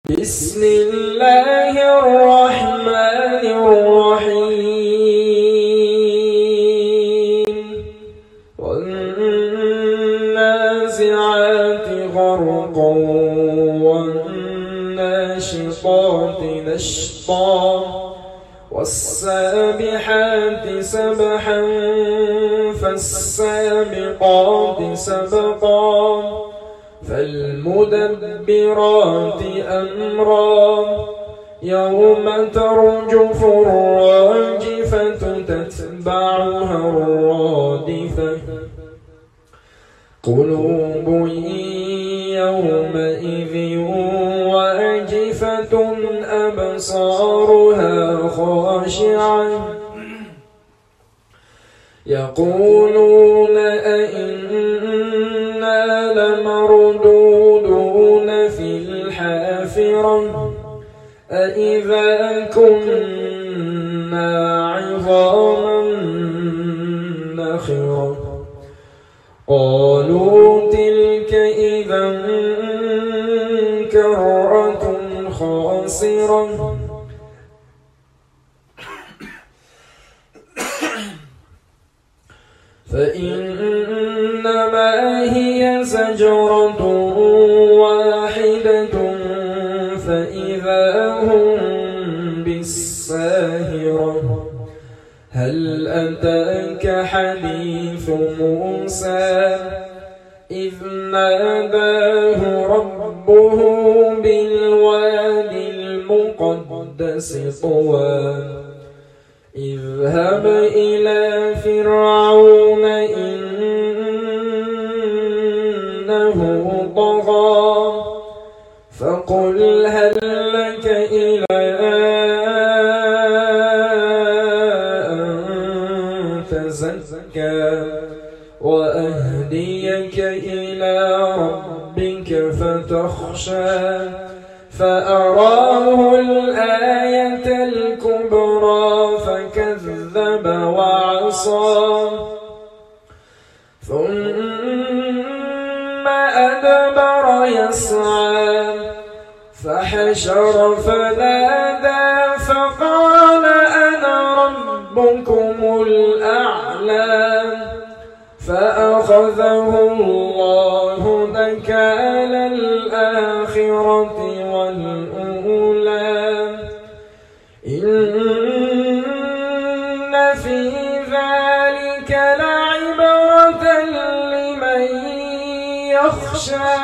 بسم الله الرحمن الرحيم والنازعات غرقا والناشطات نشطا والسابحات سبحا فالسابقات سبقا فالمدبرات أمرا يوم ترجف الراجفة تتبعها الرادفة قلوب يومئذ واجفة أبصارها خاشعة يقولون أئنا لمردودون في الحافرة أئذا كنا عظاما نخرة قالوا تلك إذا كرة خاسرة فإنما هي زجرة واحدة فإذا هم بالساهرة هل أتاك حديث موسى إذ ناداه ربه بالوادي المقدس طوى اذهب إلى فرعون إنه طغى فقل هل لك إلى أن تزكى وأهديك إلى ربك فتخشى فأراه الآية الكبرى فكذب وعصى ثم أدبر يسعى فحشر فنادى فقال أنا ربكم الأعلى فأخذه الله نكال الآخرة والأولى إن في ذلك لعبرة لمن يخشى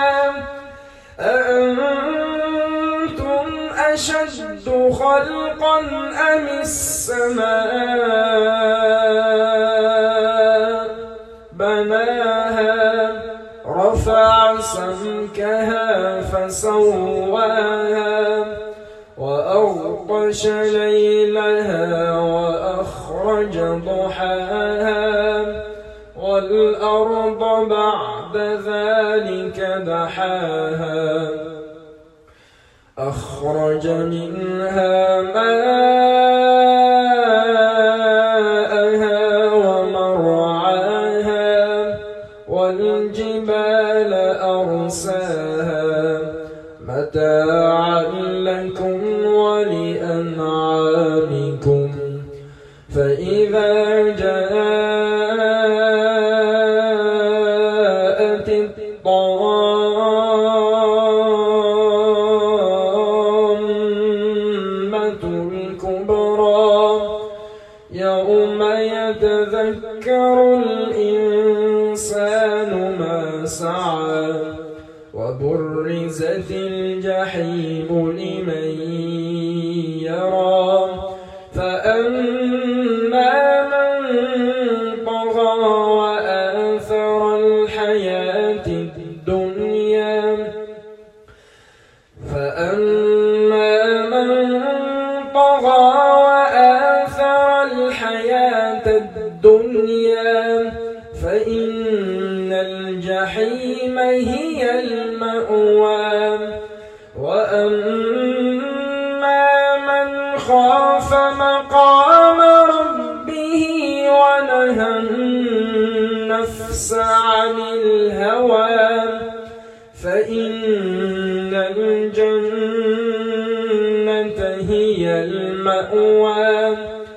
أأنتم أشد خلقا أم السماء بناها رفع سمكها فسواها وأغطش ليلها وأخرج ضحاها والأرض بعد ذلك دحاها أخرج منها ماءها ومرعاها والجبال أرساها متاعا لكم ولأنعامكم فإذا جاءت الطامة الكبرى يوم يتذكر الإنسان ما سعى وبرزت الجحيم لمن يرى فأما من طغى وآثر الحياة الدنيا فإن الجحيم هي المأوى وأما من خاف مقام ربه ونهى النفس عن الهوى فإن الجنة المأوى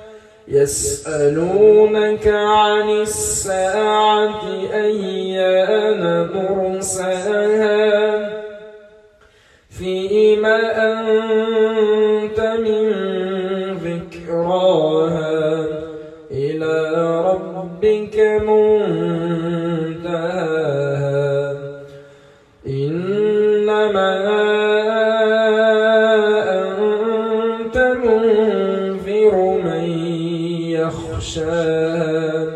يسألونك عن الساعة أيان مرساها فيما أنت من ذكراها إلى ربك منتهاها إنما أنت منذر من يخشاها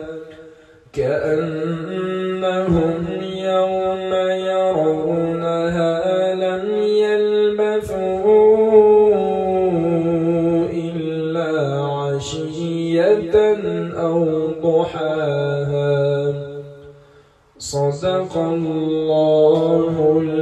كأنهم يوم يرونها لم يلبثوا إلا عشية أو ضحاها صدق الله